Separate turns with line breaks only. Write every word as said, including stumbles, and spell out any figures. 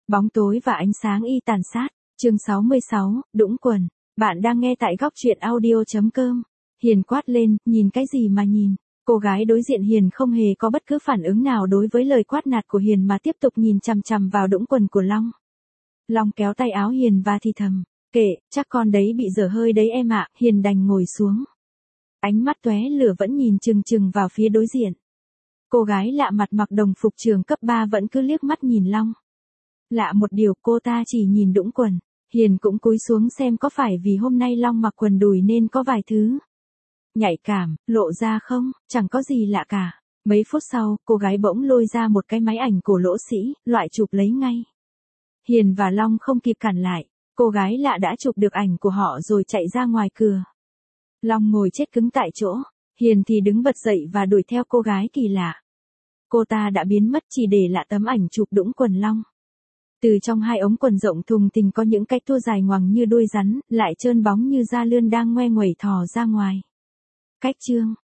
Bóng tối và ánh sáng y tàn sát. Chương sáu mươi sáu, Đũng quần. Bạn đang nghe tại góc truyện audio chấm com. Hiền quát lên, nhìn cái gì mà nhìn. Cô gái đối diện Hiền không hề có bất cứ phản ứng nào đối với lời quát nạt của Hiền mà tiếp tục nhìn chằm chằm vào đũng quần của Long. Long kéo tay áo Hiền và thì thầm, kệ, chắc con đấy bị dở hơi đấy em ạ. Hiền đành ngồi xuống. Ánh mắt tóe lửa vẫn nhìn chừng chừng vào phía đối diện. Cô gái lạ mặt mặc đồng phục trường cấp ba vẫn cứ liếc mắt nhìn Long. Lạ một điều, cô ta chỉ nhìn đũng quần. Hiền cũng cúi xuống xem có phải vì hôm nay Long mặc quần đùi nên có vài thứ nhạy cảm, lộ ra không, chẳng có gì lạ cả. Mấy phút sau, cô gái bỗng lôi ra một cái máy ảnh cổ lỗ sĩ, loại chụp lấy ngay. Hiền và Long không kịp cản lại, cô gái lạ đã chụp được ảnh của họ rồi chạy ra ngoài cửa. Long ngồi chết cứng tại chỗ, Hiền thì đứng bật dậy và đuổi theo cô gái kỳ lạ. Cô ta đã biến mất chỉ để lại tấm ảnh chụp đũng quần Long. Từ trong hai ống quần rộng thùng thình có những cái tua dài ngoằng như đuôi rắn, lại trơn bóng như da lươn đang ngoe nguẩy thò ra ngoài. Cách chương